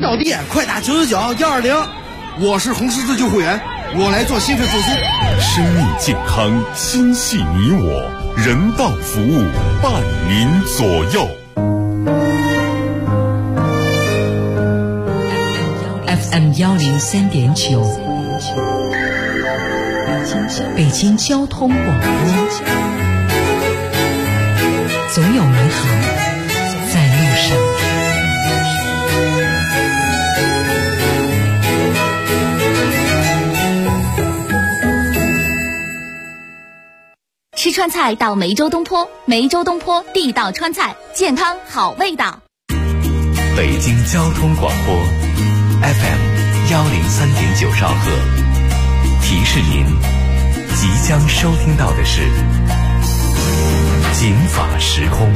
到底，快打999-120。 我是红十字救护员，我来做心肺复苏。 生命健康，心系你我，人道服务，伴您左右。 FM 103.9，北京交通广播，总有美好在路上。 吃川菜到梅州东坡，梅州东坡地道川菜，健康好味道。 北京交通广播 FM 103.9兆赫，提示您即将收听到的是警法时空。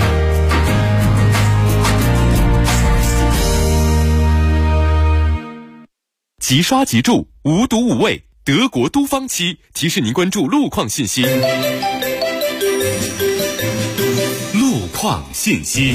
即刷即注，无毒无味，德国都芳漆提示您关注路况信息。路况信息，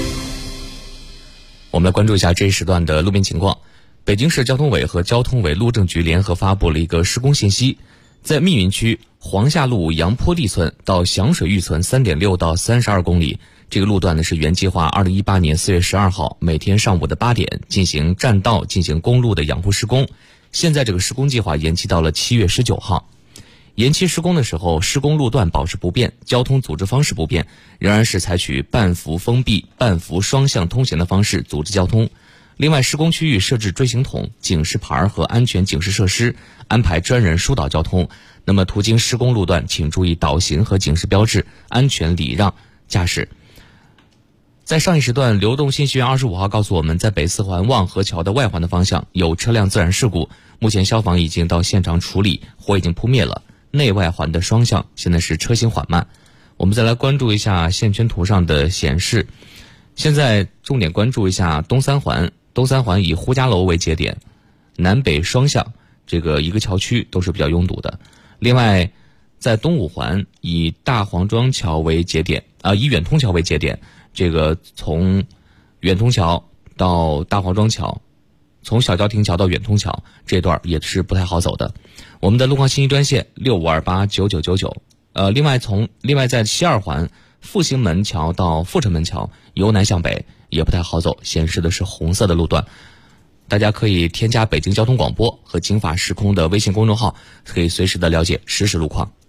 我们来关注一下这一时段的路面情况。北京市交通委和交通委路政局联合发布了一个施工信息，在密云区黄下路杨坡地村到响水峪村 3.6 到32公里，这个路段呢是原计划2018年4月12号每天上午的8点进行占道进行公路的养护施工，现在这个施工计划延期到了7月19号。延期施工的时候，施工路段保持不变，交通组织方式不变，仍然是采取半幅封闭、半幅双向通行的方式组织交通。另外，施工区域设置锥形筒、警示牌和安全警示设施，安排专人疏导交通。那么途经施工路段，请注意导行和警示标志，安全礼让驾驶。在上一时段，流动信息源25号告诉我们，在北四环望河桥的外环的方向有车辆自燃事故，目前消防已经到现场处理，火已经扑灭了。内外环的双向现在是车行缓慢。我们再来关注一下线圈图上的显示，现在重点关注一下东三环以呼家楼为节点，南北双向这个一个桥区都是比较拥堵的。另外，在东五环以大黄庄桥为节点，以远通桥为节点，这个从远通桥到大黄庄桥，从小郊亭桥到远通桥这段也是不太好走的。我们的路况信息专线65289999。另外在西二环复兴门桥到阜成门桥由南向北也不太好走，显示的是红色的路段。大家可以添加北京交通广播和警法时空的微信公众号，可以随时的了解实时路况。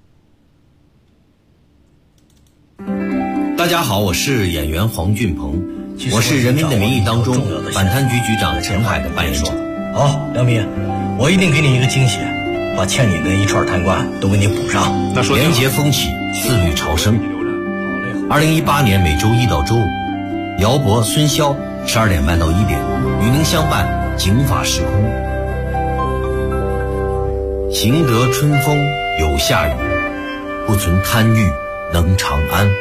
大家好，我是演员黄俊鹏，我是《人民的名义》当中反贪局局长陈海的扮演者。 好，梁民，我一定给你一个惊喜，把欠你的一串贪官都给你补上。 廉洁风起，自律朝生。2018年每周一到周五，姚博、孙潇12点半到1点与您相伴警法时空。行得春风有夏雨，不存贪欲能长安。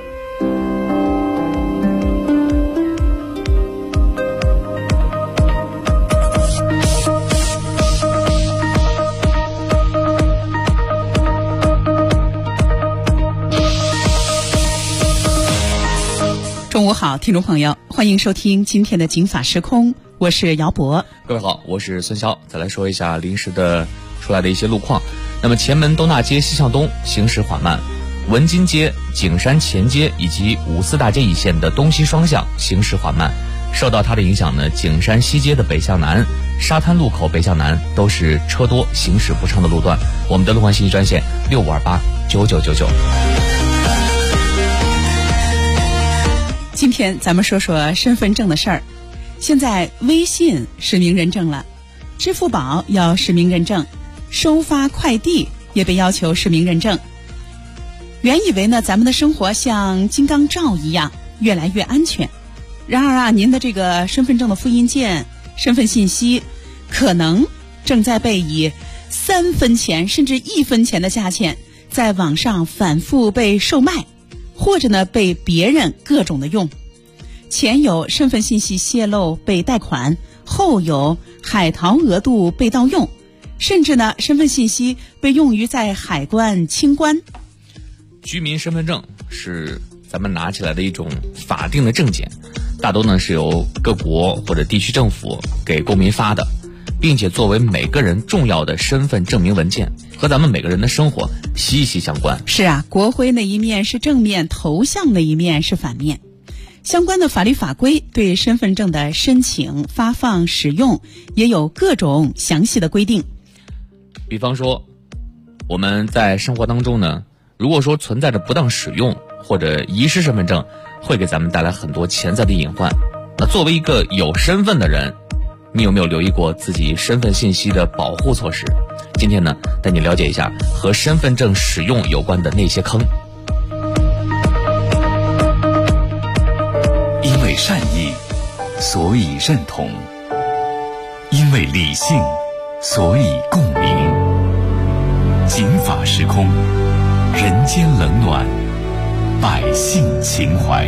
中午好，听众朋友，欢迎收听今天的警法时空，我是姚博。 各位好，我是孙潇。再来说一下临时的出来的一些路况。那么前门东大街西向东行驶缓慢，文津街、景山前街以及五四大街一线的东西双向行驶缓慢。受到它的影响呢，景山西街的北向南、沙滩路口北向南都是车多行驶不畅的路段。我们的路况信息专线65289999。 今天咱们说说身份证的事儿。现在微信实名认证了，支付宝要实名认证，收发快递也被要求实名认证。原以为呢，咱们的生活像金刚罩一样越来越安全，然而啊，您的这个身份证的复印件、身份信息可能正在被以3分钱甚至1分钱的价钱在网上反复被售卖，或者呢被别人各种的用。前有身份信息泄露被贷款，后有海淘额度被盗用，甚至呢身份信息被用于在海关清关。 居民身份证是咱们拿起来的一种法定的证件， 大多呢是由各国或者地区政府给公民发的，并且作为每个人重要的身份证明文件，和咱们每个人的生活息息相关。 是啊，国徽那一面是正面，头像那一面是反面。相关的法律法规对身份证的申请、发放、使用也有各种详细的规定。 比方说，我们在生活当中呢，如果说存在着不当使用或者遗失身份证，会给咱们带来很多潜在的隐患。那作为一个有身份的人，你有没有留意过自己身份信息的保护措施？今天呢，带你了解一下和身份证使用有关的那些坑。 因为善意，所以认同；因为理性，所以共鸣。警法时空，人间冷暖，百姓情怀。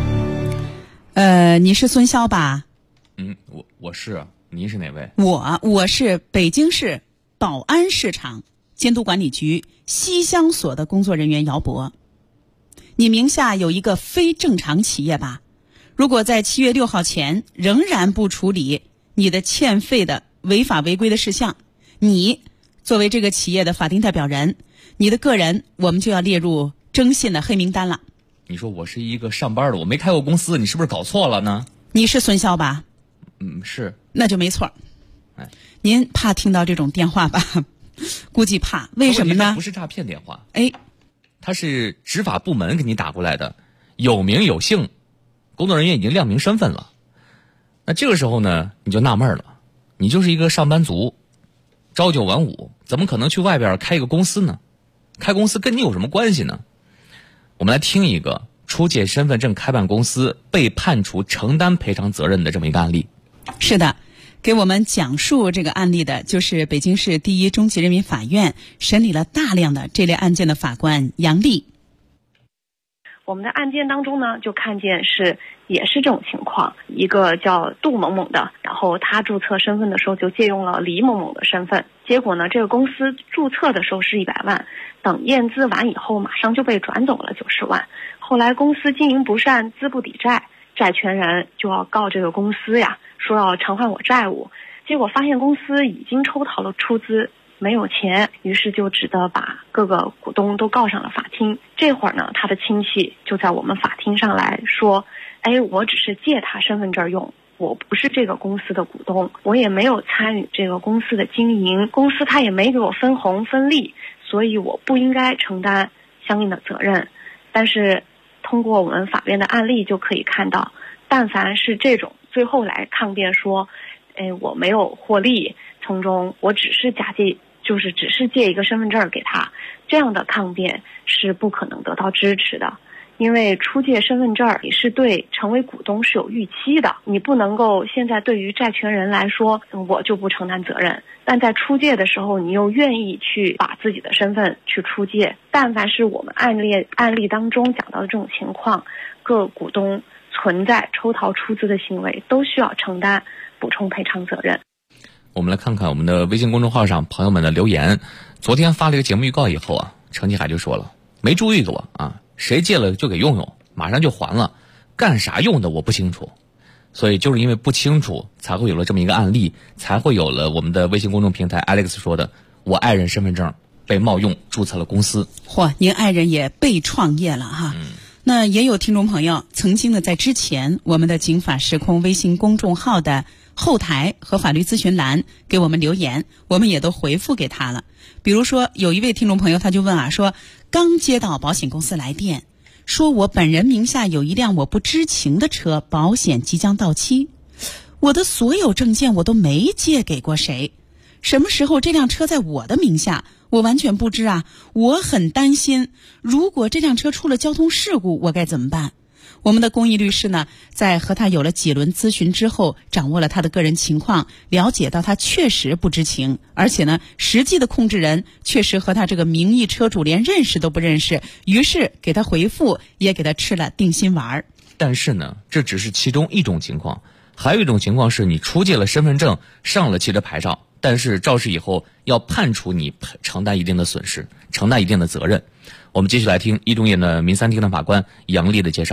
你是孙潇吧？ 我是，您是哪位？ 我是北京市宝安市场监督管理局西乡所的工作人员姚博。你名下有一个非正常企业吧？如果在7月6号前仍然不处理你的欠费的违法违规的事项，你作为这个企业的法定代表人，你的个人我们就要列入征信的黑名单了。 你说我是一个上班的，我没开过公司，你是不是搞错了呢？ 你是孙潇吧？ 是。 那就没错。您怕听到这种电话吧？估计怕。为什么呢？ 不是诈骗电话，它是执法部门给你打过来的，有名有姓，工作人员已经亮明身份了。那这个时候呢，你就纳闷了，你就是一个上班族，朝9晚5，怎么可能去外边开一个公司呢？开公司跟你有什么关系呢？我们来听一个出借身份证开办公司被判处承担赔偿责任的这么一个案例。 是的，给我们讲述这个案例的就是北京市第一中级人民法院审理了大量的这类案件的法官杨丽。 我们的案件当中呢，就看见也是这种情况，一个叫杜某某的，然后他注册身份的时候就借用了李某某的身份，结果呢，这个公司注册的时候是100万，等验资完以后马上就被转走了90万。后来公司经营不善，资不抵债，债权人就要告这个公司呀，说要偿还我债务，结果发现公司已经抽逃了出资，没有钱，于是就只得把各个股东都告上了法庭。这会儿呢，他的亲戚就在我们法庭上来说，我只是借他身份证用，我不是这个公司的股东，我也没有参与这个公司的经营，公司他也没给我分红分利，所以我不应该承担相应的责任。但是通过我们法院的案例就可以看到，但凡是这种最后来抗辩说，我没有获利，从中我只是借一个身份证给他，这样的抗辩是不可能得到支持的。因为出借身份证，你是对成为股东是有预期的，你不能够现在对于债权人来说，我就不承担责任，但在出借的时候，你又愿意去把自己的身份去出借。但凡是我们案例当中讲到的这种情况，各股东存在抽逃出资的行为，都需要承担补充赔偿责任。 我们来看看我们的微信公众号上朋友们的留言。昨天发了一个节目预告以后啊，程继海就说了，没注意过啊，谁借了就给用用，马上就还了，干啥用的我不清楚。所以就是因为不清楚，才会有了这么一个案例，才会有了我们的微信公众平台 Alex 说的，我爱人身份证被冒用注册了公司。 嚯，您爱人也被创业了哈。那也有听众朋友曾经的在之前我们的警法时空微信公众号的后台和法律咨询栏给我们留言，我们也都回复给他了。比如说有一位听众朋友他就问啊，说刚接到保险公司来电，说我本人名下有一辆我不知情的车，保险即将到期，我的所有证件我都没借给过谁，什么时候这辆车在我的名下我完全不知啊，我很担心，如果这辆车出了交通事故我该怎么办？我们的公益律师呢，在和他有了几轮咨询之后，掌握了他的个人情况，了解到他确实不知情，而且呢，实际的控制人确实和他这个名义车主连认识都不认识，于是给他回复，也给他吃了定心丸。 但是呢，这只是其中一种情况，还有一种情况是你出借了身份证，上了汽车牌照，但是肇事以后要判处你承担一定的损失，承担一定的责任。我们继续来听一中院的民三庭的法官杨丽的介绍。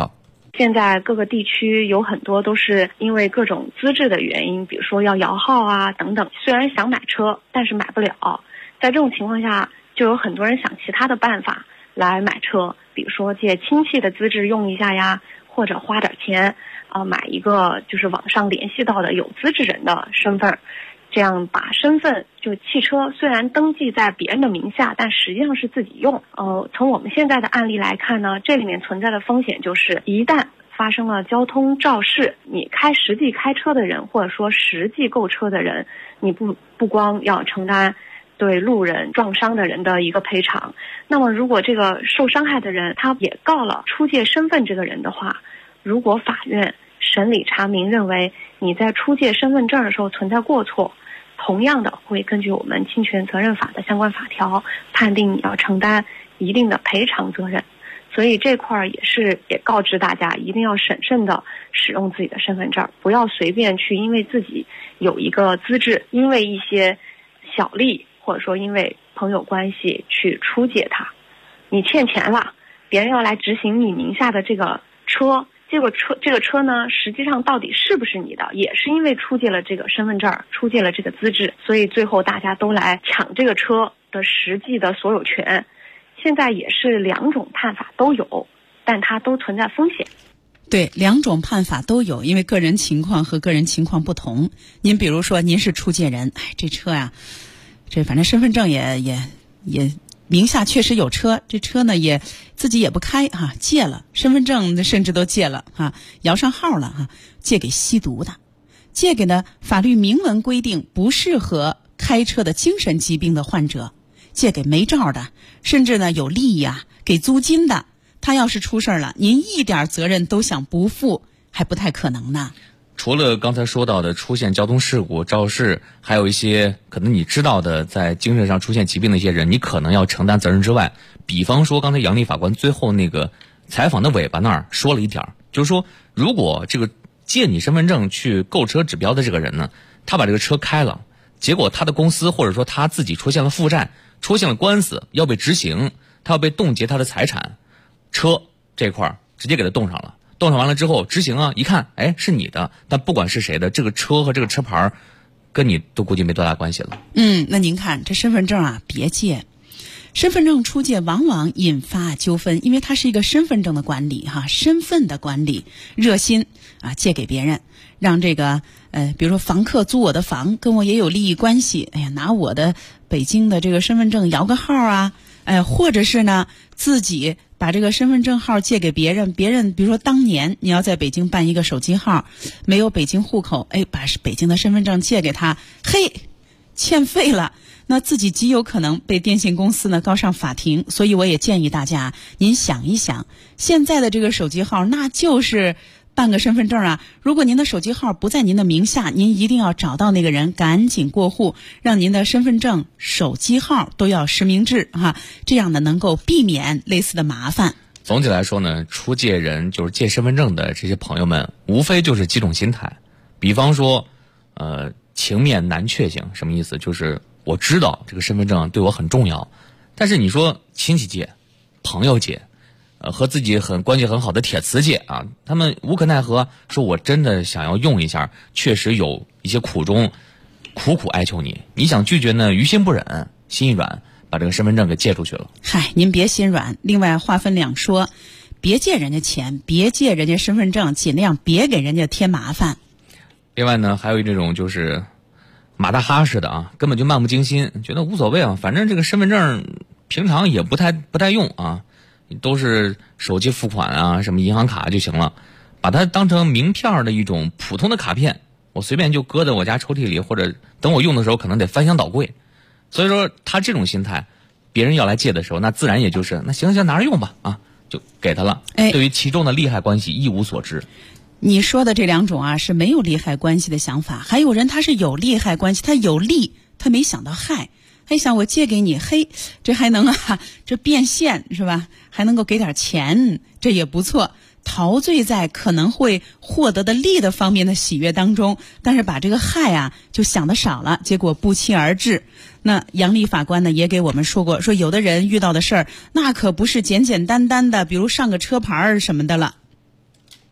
现在各个地区有很多都是因为各种资质的原因，比如说要摇号啊等等，虽然想买车，但是买不了。在这种情况下，就有很多人想其他的办法来买车，比如说借亲戚的资质用一下呀，或者花点钱买一个就是网上联系到的有资质人的身份，这样把身份就汽车虽然登记在别人的名下，但实际上是自己用。从我们现在的案例来看呢，这里面存在的风险就是一旦发生了交通肇事，你实际开车的人或者说实际购车的人，你不光要承担对路人撞伤的人的一个赔偿，那么如果这个受伤害的人他也告了出借身份这个人的话，如果法院审理查明认为你在出借身份证的时候存在过错，同样的会根据我们侵权责任法的相关法条判定你要承担一定的赔偿责任。所以这块也告知大家一定要审慎的使用自己的身份证，不要随便去因为自己有一个资质，因为一些小利或者说因为朋友关系去出借它。你欠钱了，别人要来执行你名下的这个车，结果这个车呢实际上到底是不是你的，也是因为出借了这个身份证，出借了这个资质，所以最后大家都来抢这个车的实际的所有权。现在也是两种判法都有，但它都存在风险。 对，两种判法都有，因为个人情况和个人情况不同。您比如说您是出借人，这车呀，这反正身份证也名下确实有车，这车呢也自己也不开借了，身份证甚至都借了摇上号了借给吸毒的，借给呢法律明文规定不适合开车的精神疾病的患者，借给没照的，甚至呢有利益给租金的，他要是出事了，您一点责任都想不负，还不太可能呢。 除了刚才说到的出现交通事故肇事，还有一些可能你知道的在精神上出现疾病的一些人，你可能要承担责任之外，比方说刚才杨丽法官最后那个采访的尾巴那儿说了一点，就是说如果这个借你身份证去购车指标的这个人呢，他把这个车开了，结果他的公司或者说他自己出现了负债，出现了官司要被执行，他要被冻结他的财产，车这块直接给他冻上了，冻上完了之后执行一看是你的，但不管是谁的，这个车和这个车牌跟你都估计没多大关系了。 那您看这身份证别借，身份证出借往往引发纠纷，因为它是一个身份证的管理身份的管理，热心借给别人，让这个比如说房客租我的房，跟我也有利益关系，拿我的北京的这个身份证摇个号或者是呢自己把这个身份证号借给别人，比如说当年你要在北京办一个手机号，没有北京户口，把北京的身份证借给他，欠费了，那自己极有可能被电信公司呢告上法庭。所以我也建议大家，您想一想，现在的这个手机号那就是办个身份证如果您的手机号不在您的名下，您一定要找到那个人，赶紧过户，让您的身份证、手机号都要实名制这样呢能够避免类似的麻烦。 总体来说呢，出借人就是借身份证的这些朋友们，无非就是几种心态。比方说情面难确型，什么意思？就是我知道这个身份证对我很重要，但是你说亲戚借、朋友借和自己关系很好的铁磁借他们无可奈何，说我真的想要用一下，确实有一些苦衷，苦苦哀求你，你想拒绝呢，于心不忍，心一软，把这个身份证给借出去了。 您别心软。另外话分两说，别借人家钱，别借人家身份证，尽量别给人家添麻烦。 另外呢，还有这种就是马大哈似的根本就漫不经心，觉得无所谓反正这个身份证平常也不太用都是手机付款什么银行卡就行了，把它当成名片的一种普通的卡片，我随便就搁在我家抽屉里，或者等我用的时候可能得翻箱倒柜。所以说他这种心态，别人要来借的时候，那自然也就是那行拿着用吧就给他了。对于其中的利害关系一无所知。 你说的这两种是没有利害关系的想法，还有人他是有利害关系，他有利，他没想到害，还想我借给你，这还能这变现是吧？还能够给点钱，这也不错。陶醉在可能会获得的利的方面的喜悦当中，但是把这个害就想得少了，结果不期而至。那杨丽法官呢也给我们说过，说有的人遇到的事儿那可不是简简单单的，比如上个车牌什么的了。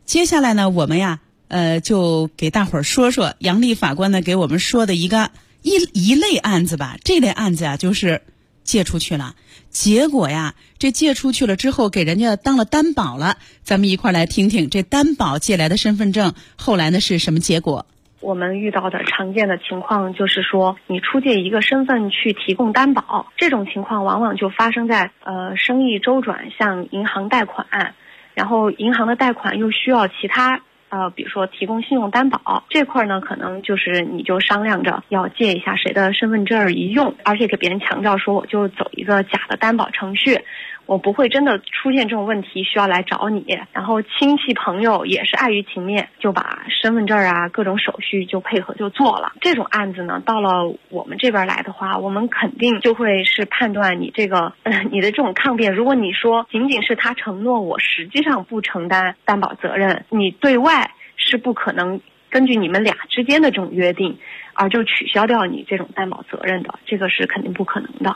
接下来呢，我们呀，就给大伙儿说说杨丽法官呢给我们说的一类案子吧。这类案子啊，就是借出去了，结果呀，这借出去了之后，给人家当了担保了。咱们一块儿来听听这担保借来的身份证后来呢是什么结果。 我们遇到的常见的情况就是说，你出借一个身份去提供担保，这种情况往往就发生在生意周转向银行贷款，然后银行的贷款又需要其他比如说提供信用担保，这块呢可能就是你就商量着要借一下谁的身份证一用，而且给别人强调说我就走一个假的担保程序，我不会真的出现这种问题需要来找你。然后亲戚朋友也是碍于情面，就把身份证啊各种手续就配合就做了。这种案子呢，到了我们这边来的话，我们肯定就会是判断你这个你的这种抗辩，如果你说仅仅是他承诺我实际上不承担担保责任，你对外是不可能根据你们俩之间的这种约定而就取消掉你这种担保责任的，这个是肯定不可能的。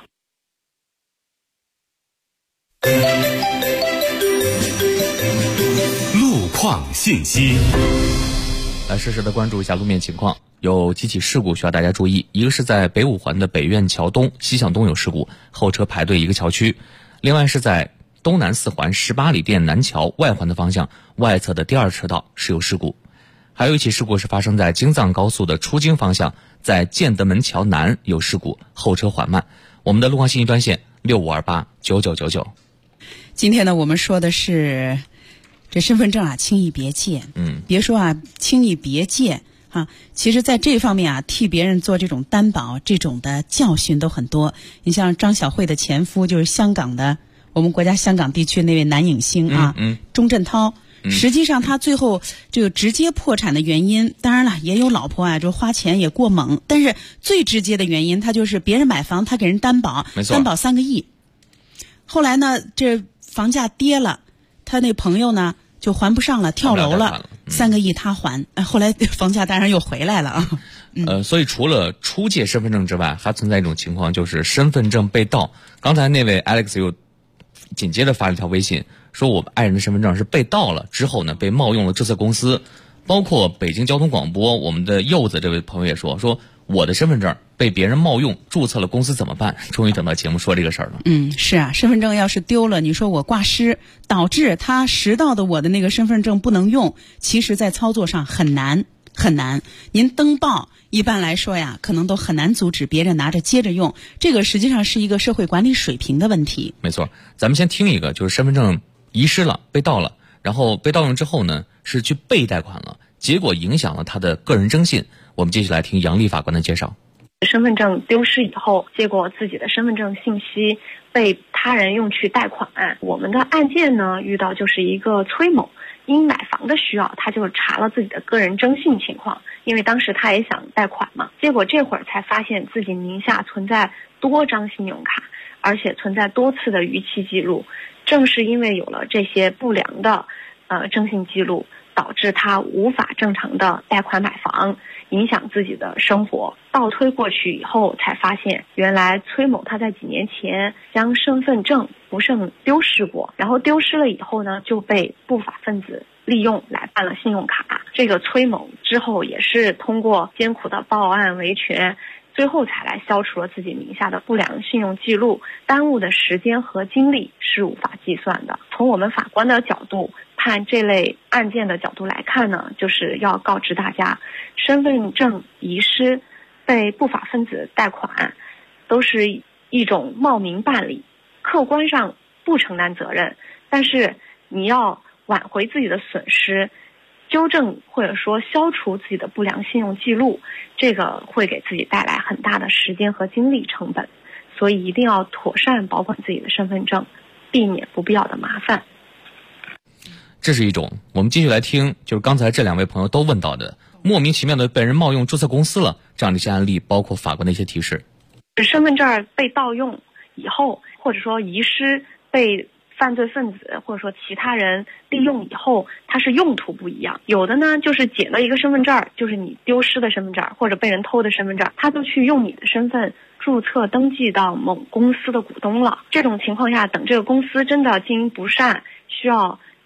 路况信息， 来实时的关注一下路面情况。有几起事故需要大家注意，一个是在北五环的北苑桥东西向东有事故，后车排队一个桥区；另外是在东南四环18里店南桥外环的方向外侧的第2车道是有事故。还有一起事故是发生在京藏高速的出京方向，在建德门桥南有事故，后车缓慢。我们的路况信息专线65289999。 今天呢，我们说的是这身份证啊，轻易别借。别说啊，轻易别借啊。其实，在这方面啊，替别人做这种担保，这种的教训都很多。你像张小慧的前夫，就是香港的我们国家香港地区那位男影星啊，钟镇涛。实际上，他最后这个直接破产的原因，当然了，也有老婆啊，就花钱也过猛。但是最直接的原因，他就是别人买房，他给人担保，担保3个亿。后来呢，这房价跌了，他那朋友呢就还不上了，跳楼了，3个亿他还。后来房价当然又回来了啊。 所以除了出借身份证之外，还存在一种情况，就是身份证被盗。刚才那位 Alex 又紧接着发了一条微信，说我爱人的身份证是被盗了，之后呢被冒用了注册公司。包括北京交通广播，我们的柚子这位朋友也说我的身份证被别人冒用注册了公司怎么办？终于等到节目说这个事儿了。 是啊，身份证要是丢了，你说我挂失，导致他拾到的我的那个身份证不能用，其实在操作上很难。您登报一般来说呀，可能都很难阻止别人拿着接着用，这个实际上是一个社会管理水平的问题。 没错，咱们先听一个，就是身份证遗失了，被盗了，然后被盗用之后呢，是去被贷款了，结果影响了他的个人征信。我们继续来听杨丽法官的介绍。 身份证丢失以后，结果自己的身份证信息被他人用去贷款。我们的案件呢，遇到就是一个崔某，因买房的需要，他就查了自己的个人征信情况，因为当时他也想贷款嘛，结果这会儿才发现自己名下存在多张信用卡，而且存在多次的逾期记录。正是因为有了这些不良的征信记录，导致他无法正常的贷款买房，影响自己的生活。倒推过去以后才发现，原来崔某他在几年前将身份证不慎丢失过，然后丢失了以后呢，就被不法分子利用来办了信用卡。这个崔某之后也是通过艰苦的报案维权，最后才来消除了自己名下的不良信用记录，耽误的时间和精力是无法计算的。从我们法官的角度判这类案件的角度来看呢，就是要告知大家，身份证遗失、被不法分子贷款，都是一种冒名办理，客观上不承担责任，但是你要挽回自己的损失，纠正或者说消除自己的不良信用记录，这个会给自己带来很大的时间和精力成本，所以一定要妥善保管自己的身份证，避免不必要的麻烦。 这是一种。我们继续来听，就是刚才这2位朋友都问到的，莫名其妙的被人冒用注册公司了，这样的一些案例，包括法官的一些提示。 身份证被盗用以后，或者说遗失被犯罪分子或者说其他人利用以后，它是用途不一样。有的呢就是捡到一个身份证，就是你丢失的身份证或者被人偷的身份证，他就去用你的身份注册登记到某公司的股东了。这种情况下，等这个公司真的经营不善，需要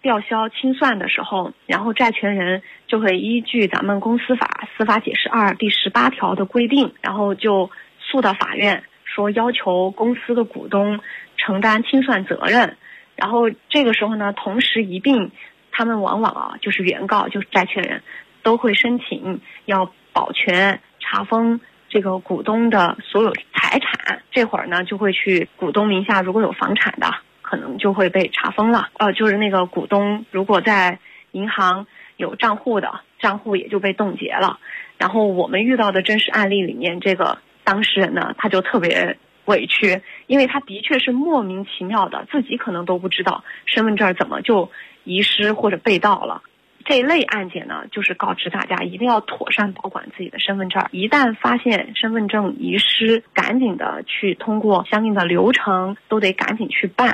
吊销清算的时候，然后债权人就会依据咱们公司法司法解释2第18条的规定，然后就诉到法院，说要求公司的股东承担清算责任。然后这个时候呢，同时一并他们往往就是原告就是债权人都会申请要保全查封这个股东的所有财产。这会儿呢就会去股东名下如果有房产的，可能就会被查封了。就是那个股东如果在银行有账户的，账户也就被冻结了。然后我们遇到的真实案例里面，这个当事人呢他就特别委屈，因为他的确是莫名其妙的，自己可能都不知道身份证怎么就遗失或者被盗了。这一类案件呢，就是告知大家一定要妥善保管自己的身份证，一旦发现身份证遗失，赶紧的去通过相应的流程，都得赶紧去办。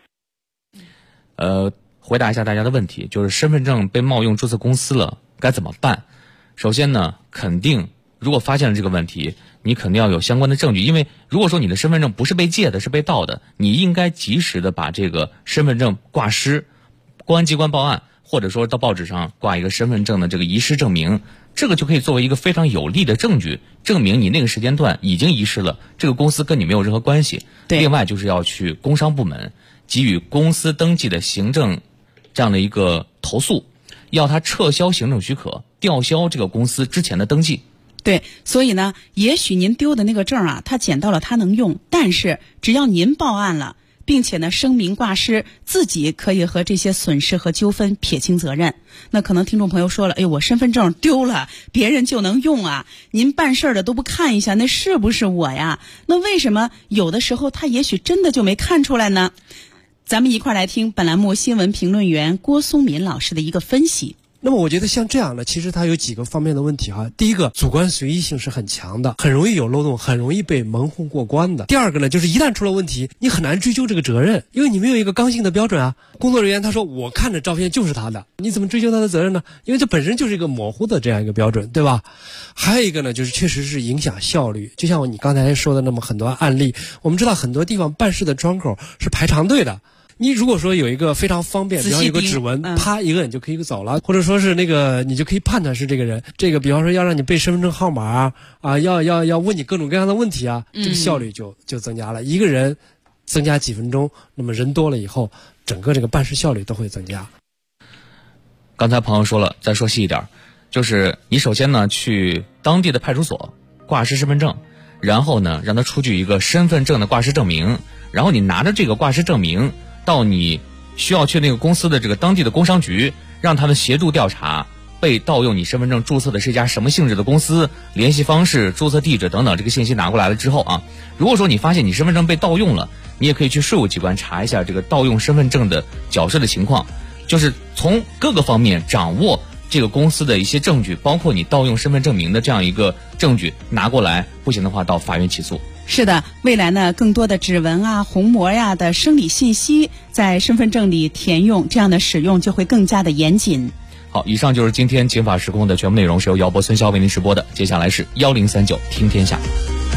回答一下大家的问题，就是身份证被冒用注册公司了该怎么办？首先呢，肯定如果发现了这个问题，你肯定要有相关的证据，因为如果说你的身份证不是被借的，是被盗的，你应该及时的把这个身份证挂失，公安机关报案，或者说到报纸上挂一个身份证的这个遗失证明，这个就可以作为一个非常有力的证据，证明你那个时间段已经遗失了，这个公司跟你没有任何关系。另外就是要去工商部门给予公司登记的行政这样的一个投诉，要他撤销行政许可，吊销这个公司之前的登记。 对，所以呢，也许您丢的那个证啊，他捡到了，他能用，但是只要您报案了，并且呢声明挂失，自己可以和这些损失和纠纷撇清责任。那可能听众朋友说了，哎，我身份证丢了，别人就能用啊？您办事的都不看一下，那是不是我呀？那为什么有的时候他也许真的就没看出来呢？咱们一块来听本栏目新闻评论员郭松敏老师的一个分析。 那么我觉得像这样的，其实它有几个方面的问题哈。第一个，主观随意性是很强的，很容易有漏洞，很容易被蒙混过关的。第二个呢，就是一旦出了问题，你很难追究这个责任，因为你没有一个刚性的标准啊。工作人员他说我看着照片就是他的，你怎么追究他的责任呢？因为这本身就是一个模糊的这样一个标准，对吧？还有一个呢，就是确实是影响效率。就像你刚才说的那么很多案例，我们知道很多地方办事的窗口是排长队的。你如果说有一个非常方便，比方有个指纹，啪一个人就可以走了，或者说是那个你就可以判断是这个人。这个比方说要让你背身份证号码啊，要问你各种各样的问题啊，这个效率就增加了。一个人增加几分钟，那么人多了以后，整个这个办事效率都会增加。 刚才朋友说了，再说细一点，就是你首先呢去当地的派出所挂失身份证，然后呢让他出具一个身份证的挂失证明，然后你拿着这个挂失证明到你需要去那个公司的这个当地的工商局，让他们协助调查被盗用你身份证注册的是一家什么性质的公司，联系方式、注册地址等等，这个信息拿过来了之后啊，如果说你发现你身份证被盗用了，你也可以去税务机关查一下这个盗用身份证的缴税的情况，就是从各个方面掌握这个公司的一些证据，包括你盗用身份证明的这样一个证据拿过来，不行的话到法院起诉。 是的，未来呢，更多的指纹啊、虹膜呀的生理信息在身份证里填用，这样的使用就会更加的严谨。 好，以上就是今天《警法时空》的全部内容，是由姚博、孙潇为您直播的。接下来是1039听天下。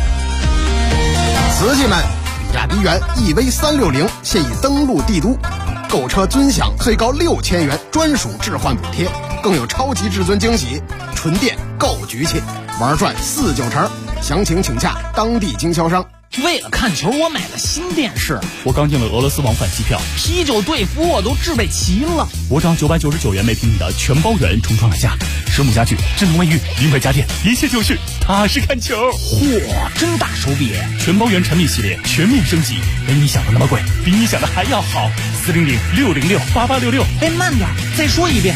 瓷器们，比亚迪元 EV360现已登陆帝都，购车尊享最高6000元专属置换补贴，更有超级至尊惊喜，纯电够局气，玩转4-9成。详情请洽当地经销商。 为了看球，我买了新电视。 我刚订了俄罗斯往返机票， 啤酒队服我都置备齐了。 我找999元每平米的全包圆重创了价，10亩家具、智能卫浴、零块家电，一切就是踏实看球。 嚯，真大手笔！ 全包圆产品系列全面升级，没你想的那么贵，比你想的还要好。400-606-8866。 哎，慢点，再说一遍。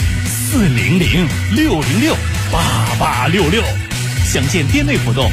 400-606-8866。详见店内活动。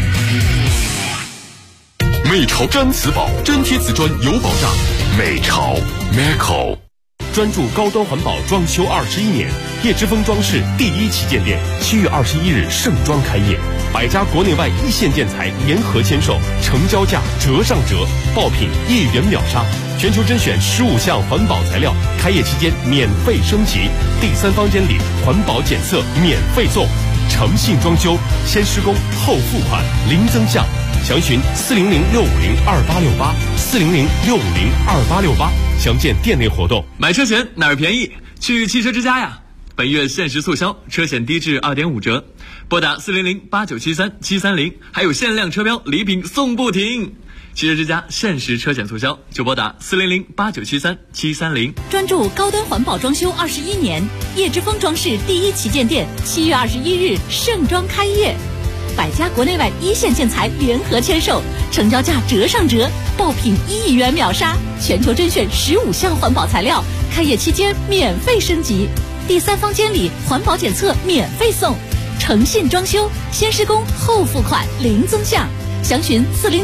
美潮毡瓷宝，粘贴瓷砖有保障。美潮 Meco 专注高端环保装修21年，叶之峰装饰第一旗舰店7月21日盛装开业，100家国内外一线建材联合签售，成交价折上折，爆品1元秒杀，全球甄选15项环保材料，开业期间免费升级，第3方监理，环保检测免费送，诚信装修，先施工后付款，零增项。详询400-650-2868，400-650-2868， 详见店内活动。 买车险哪儿便宜？去汽车之家呀！本月限时促销，车险低至2.5折，拨打400-8973-730，还有限量车标礼品送不停。汽车之家限时车险促销，就拨打400-8973-730。 专注高端环保装修21年，叶之峰装饰第一旗舰店7月21日盛装开业，百家国内外一线建材联合签售，成交价折上折，爆品1亿元秒杀，全球甄选15项环保材料，开业期间免费升级，第三方监理环保检测免费送，诚信装修，先施工后付款零增项。详询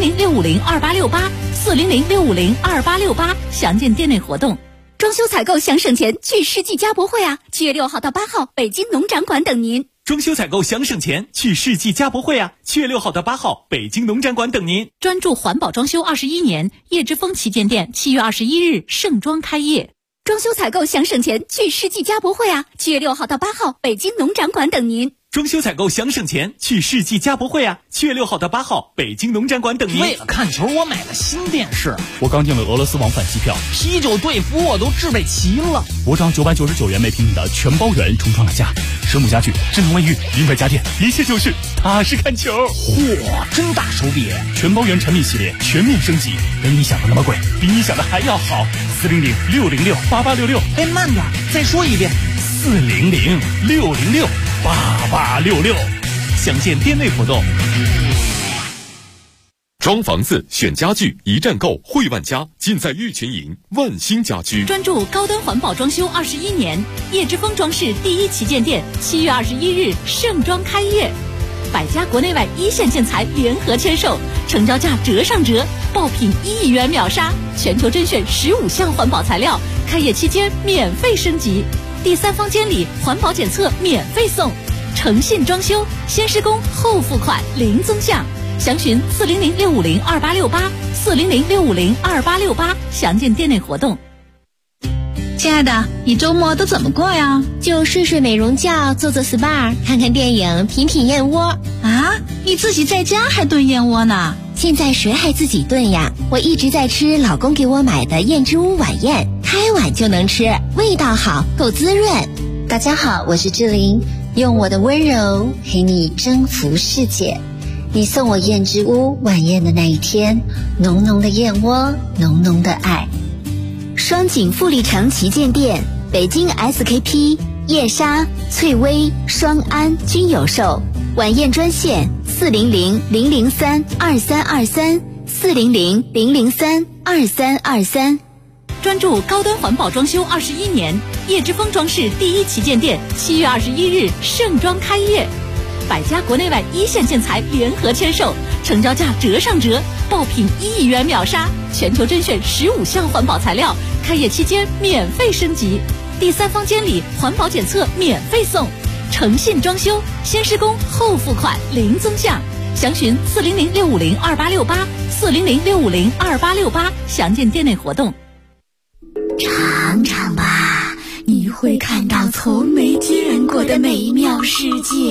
400-650-2868，400-650-2868，详见店内活动。 装修采购想省钱，去世纪家博会啊！7月6号到8号，北京农展馆等您。 装修采购想省钱，去世纪家博会啊！7月6号到8号，北京农展馆等您。 专注环保装修21年，叶之峰旗舰店7月21日盛装开业。 装修采购想省钱，去世纪家博会啊！7月6号到8号，北京农展馆等您。 装修采购想省钱，去世纪家博会啊！7月6号到8号，北京农展馆等您。 为了看球，我买了新电视， 我刚订了俄罗斯往返机票， 啤酒、队服我都置备齐了。 我涨999元每平米的全包圆重创了价，蛇母家具、智能卫浴、名牌家电，一切就是踏实看球。 嚯，真大手笔！ 全包圆产品系列全面升级，没你想的那么贵，比你想的还要好。400-606-8866。 哎，慢点，再说一遍。 400-606-8866，详见店内活动。 装房子、选家具，一站购汇万家，尽在玉群营万兴家居。 专注高端环保装修21年，叶之峰装饰第一旗舰店7月21日盛装开业，百家国内外一线建材联合签售，成交价折上折，爆品1亿元秒杀，全球甄选15项环保材料，开业期间免费升级，第三方监理环保检测免费送，诚信装修，先施工后付款零增项。详询400-650-2868，400-650-2868，详见店内活动。 亲爱的，你周末都怎么过呀？ 就睡睡美容觉，做做 SPA， 看看电影，品品燕窝。 啊，你自己在家还炖燕窝呢？ 现在谁还自己炖呀？我一直在吃老公给我买的燕之屋晚宴，开碗就能吃，味道好，够滋润。大家好，我是志玲，用我的温柔陪你征服世界。你送我燕之屋晚宴的那一天，浓浓的燕窝，浓浓的爱。 双井富力城旗舰店，北京 SKP、叶莎、翠微、双安均有售。晚宴专线400-003-2323，400-003-2323。 专注高端环保装修21年，叶之峰装饰第一旗舰店7月21日盛装开业，百家国内外一线建材联合签售，成交价折上折，爆品1亿元秒杀，全球甄选15项环保材料，开业期间免费升级，第三方监理环保检测免费送，诚信装修，先施工后付款零增项。详询400-650-2868，400-650-2868，详见店内活动。 尝尝吧，你会看到从没见过的美妙世界。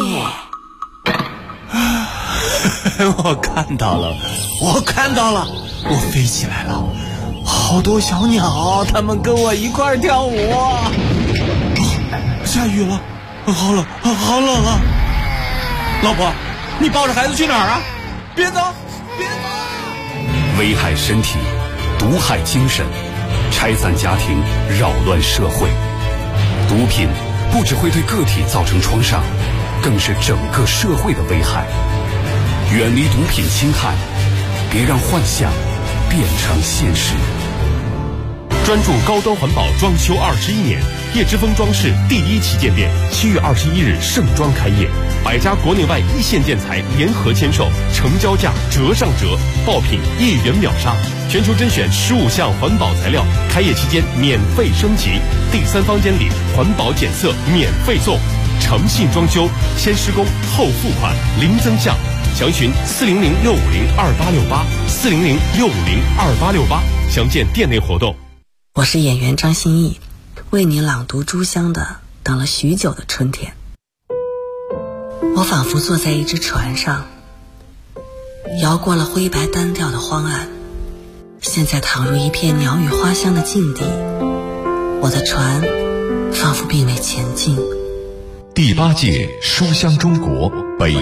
我看到了，我飞起来了，好多小鸟，它们跟我一块儿跳舞。下雨了，好冷啊！老婆，你抱着孩子去哪儿啊？别走！ 危害身体，毒害精神，拆散家庭，扰乱社会。毒品不只会对个体造成创伤，更是整个社会的危害。远离毒品侵害，别让幻想变成现实。 专注高端环保装修21年，叶之峰装饰第一旗舰店7月21日盛装开业，百家国内外一线建材联合签售，成交价折上折，爆品1亿元秒杀，全球甄选15项环保材料，开业期间免费升级，第三方监理环保检测免费送，诚信装修，先施工后付款零增项。详询400-650-2868，400-650-2868，详见店内活动。 我是演员张歆艺，为你朗读朱湘的《等了许久的春天》。我仿佛坐在一只船上，摇过了灰白单调的荒岸， 现在躺入一片鸟语花香的境地，我的船仿佛并未前进。 第8届书香中国北